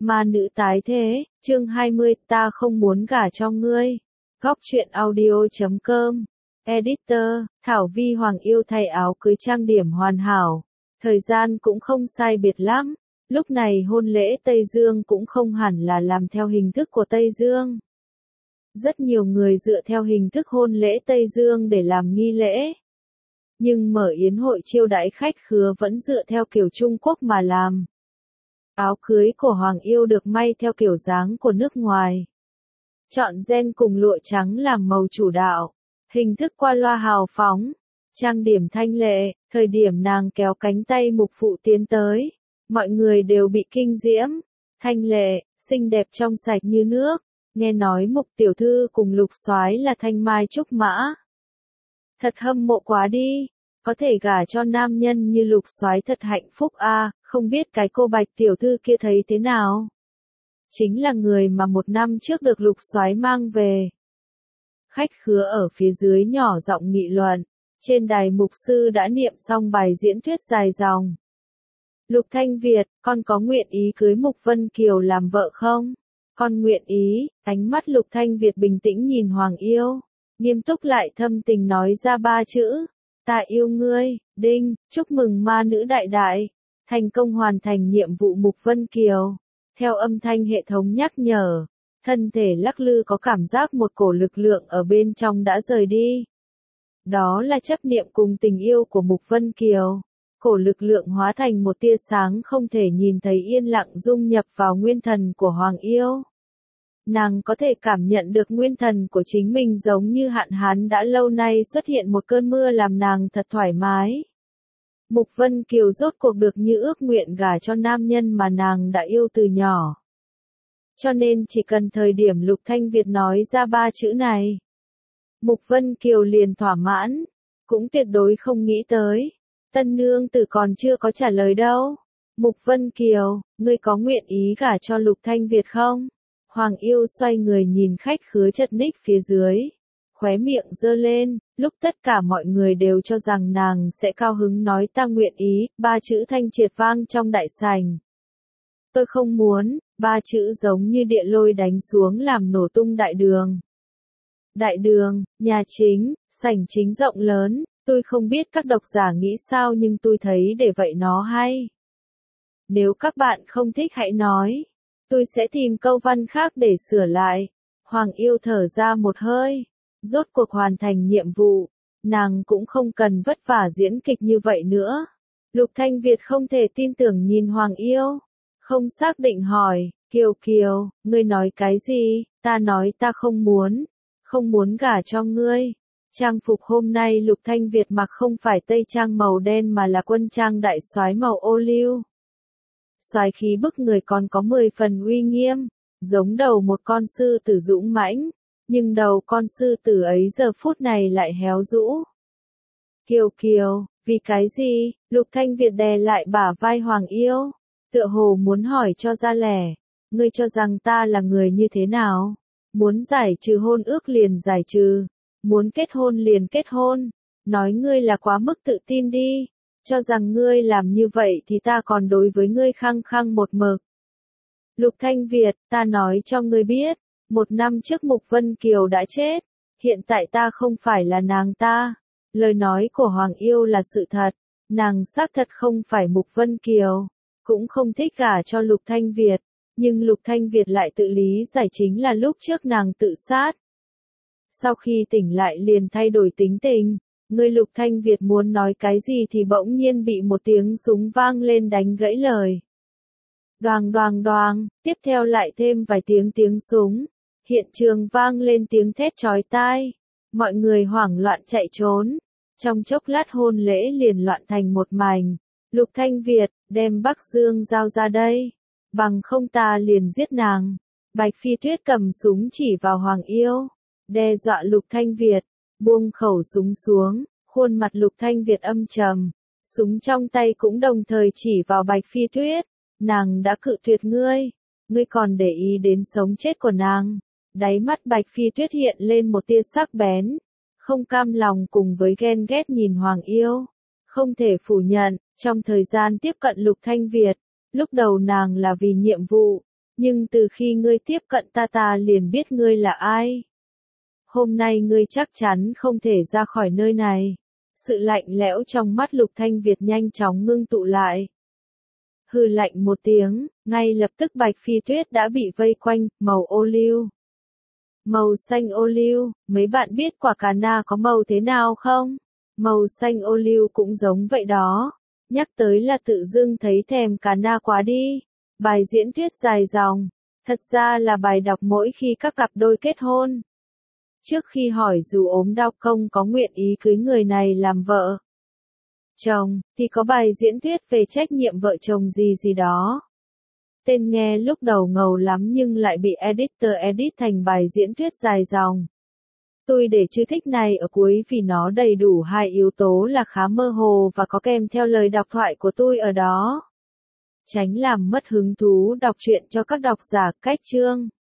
Ma nữ tái thế, chương 20, ta không muốn gả cho ngươi. Góc truyện audio.com. Editor, Thảo Vi Hoàng yêu thay áo cưới trang điểm hoàn hảo. Thời gian cũng không sai biệt lắm. Lúc này hôn lễ Tây Dương cũng không hẳn là làm theo hình thức của Tây Dương. Rất nhiều người dựa theo hình thức hôn lễ Tây Dương để làm nghi lễ. Nhưng mở yến hội chiêu đãi khách khứa vẫn dựa theo kiểu Trung Quốc mà làm. Áo cưới của Hoàng yêu được may theo kiểu dáng của nước ngoài. Chọn ren cùng lụa trắng làm màu chủ đạo. Hình thức qua loa hào phóng. Trang điểm thanh lệ, thời điểm nàng kéo cánh tay mục phụ tiến tới. Mọi người đều bị kinh diễm. Thanh lệ, xinh đẹp trong sạch như nước. Nghe nói mục tiểu thư cùng lục soái là thanh mai trúc mã. Thật hâm mộ quá đi. Có thể gả cho nam nhân như lục soái thật hạnh phúc a, không biết cái cô Bạch tiểu thư kia thấy thế nào? Chính là người mà một năm trước được lục soái mang về. Khách khứa ở phía dưới nhỏ giọng nghị luận, trên đài mục sư đã niệm xong bài diễn thuyết dài dòng. Lục Thanh Việt, con có nguyện ý cưới Mục Vân Kiều làm vợ không? Con nguyện ý, ánh mắt Lục Thanh Việt bình tĩnh nhìn Hoàng yêu, nghiêm túc lại thâm tình nói ra ba chữ. Ta yêu ngươi, đinh, chúc mừng ma nữ đại đại, thành công hoàn thành nhiệm vụ Mục Vân Kiều. Theo âm thanh hệ thống nhắc nhở, thân thể lắc lư có cảm giác một cổ lực lượng ở bên trong đã rời đi. Đó là chấp niệm cùng tình yêu của Mục Vân Kiều. Cổ lực lượng hóa thành một tia sáng không thể nhìn thấy yên lặng dung nhập vào nguyên thần của Hoàng yêu. Nàng có thể cảm nhận được nguyên thần của chính mình giống như hạn hán đã lâu nay xuất hiện một cơn mưa làm nàng thật thoải mái. Mục Vân Kiều rốt cuộc được như ước nguyện gả cho nam nhân mà nàng đã yêu từ nhỏ. Cho nên chỉ cần thời điểm Lục Thanh Việt nói ra ba chữ này, Mục Vân Kiều liền thỏa mãn, cũng tuyệt đối không nghĩ tới. Tân nương tử còn chưa có trả lời đâu. Mục Vân Kiều, ngươi có nguyện ý gả cho Lục Thanh Việt không? Hoàng yêu xoay người nhìn khách khứa chật ních phía dưới. Khóe miệng giơ lên, lúc tất cả mọi người đều cho rằng nàng sẽ cao hứng nói ta nguyện ý, ba chữ thanh triệt vang trong đại sảnh. Tôi không muốn, ba chữ giống như địa lôi đánh xuống làm nổ tung đại đường. Đại đường, nhà chính, sảnh chính rộng lớn, tôi không biết các độc giả nghĩ sao nhưng tôi thấy để vậy nó hay. Nếu các bạn không thích hãy nói. Tôi sẽ tìm câu văn khác để sửa lại. Hoàng yêu thở ra một hơi. Rốt cuộc hoàn thành nhiệm vụ. Nàng cũng không cần vất vả diễn kịch như vậy nữa. Lục Thanh Việt không thể tin tưởng nhìn Hoàng yêu. Không xác định hỏi. Kiều Kiều, ngươi nói cái gì? Ta nói ta không muốn. Không muốn gả cho ngươi. Trang phục hôm nay Lục Thanh Việt mặc không phải tây trang màu đen mà là quân trang đại soái màu ô liu. Soái khí bức người còn có 10 phần uy nghiêm, giống đầu một con sư tử dũng mãnh, nhưng đầu con sư tử ấy giờ phút này lại héo rũ. Kiều Kiều, vì cái gì? Lục Thanh Việt đè lại bả vai Hoàng yêu, tựa hồ muốn hỏi cho ra lẻ, ngươi cho rằng ta là người như thế nào? Muốn giải trừ hôn ước liền giải trừ, muốn kết hôn liền kết hôn, nói ngươi là quá mức tự tin đi. Cho rằng ngươi làm như vậy thì ta còn đối với ngươi khăng khăng một mực. Lục Thanh Việt, ta nói cho ngươi biết, một năm trước Mục Vân Kiều đã chết, hiện tại ta không phải là nàng ta. Lời nói của Hoàng yêu là sự thật, nàng xác thật không phải Mục Vân Kiều, cũng không thích gả cho Lục Thanh Việt, nhưng Lục Thanh Việt lại tự lý giải chính là lúc trước nàng tự sát. Sau khi tỉnh lại liền thay đổi tính tình. Người Lục Thanh Việt muốn nói cái gì thì bỗng nhiên bị một tiếng súng vang lên đánh gãy lời. Đoàng đoàng đoàng, tiếp theo lại thêm vài tiếng súng. Hiện trường vang lên tiếng thét chói tai. Mọi người hoảng loạn chạy trốn. Trong chốc lát hôn lễ liền loạn thành một mảnh. Lục Thanh Việt, đem Bắc Dương giao ra đây. Bằng không ta liền giết nàng. Bạch Phi Tuyết cầm súng chỉ vào Hoàng yêu. Đe dọa Lục Thanh Việt. Buông khẩu súng xuống, khuôn mặt Lục Thanh Việt âm trầm, súng trong tay cũng đồng thời chỉ vào Bạch Phi Tuyết, nàng đã cự tuyệt ngươi, ngươi còn để ý đến sống chết của nàng. Đáy mắt Bạch Phi Tuyết hiện lên một tia sắc bén, không cam lòng cùng với ghen ghét nhìn Hoàng yêu. Không thể phủ nhận, trong thời gian tiếp cận Lục Thanh Việt, lúc đầu nàng là vì nhiệm vụ, Nhưng từ khi ngươi tiếp cận ta liền biết ngươi là ai. Hôm nay ngươi chắc chắn không thể ra khỏi nơi này. Sự lạnh lẽo trong mắt Lục Thanh Việt nhanh chóng ngưng tụ lại. Hừ lạnh một tiếng, ngay lập tức Bạch Phi Tuyết đã bị vây quanh, màu ô liu. Màu xanh ô liu, mấy bạn biết quả cà na có màu thế nào không? Màu xanh ô liu cũng giống vậy đó. Nhắc tới là tự dưng thấy thèm cà na quá đi. Bài diễn thuyết dài dòng, thật ra là bài đọc mỗi khi các cặp đôi kết hôn. Trước khi hỏi dù ốm đau không có nguyện ý cưới người này làm vợ chồng, thì có bài diễn thuyết về trách nhiệm vợ chồng gì đó. Tên nghe lúc đầu ngầu lắm nhưng lại bị editor edit thành bài diễn thuyết dài dòng. Tôi để chữ thích này ở cuối vì nó đầy đủ hai yếu tố là khá mơ hồ và có kèm theo lời đọc thoại của tôi ở đó. Tránh làm mất hứng thú đọc truyện cho các độc giả. Cách chương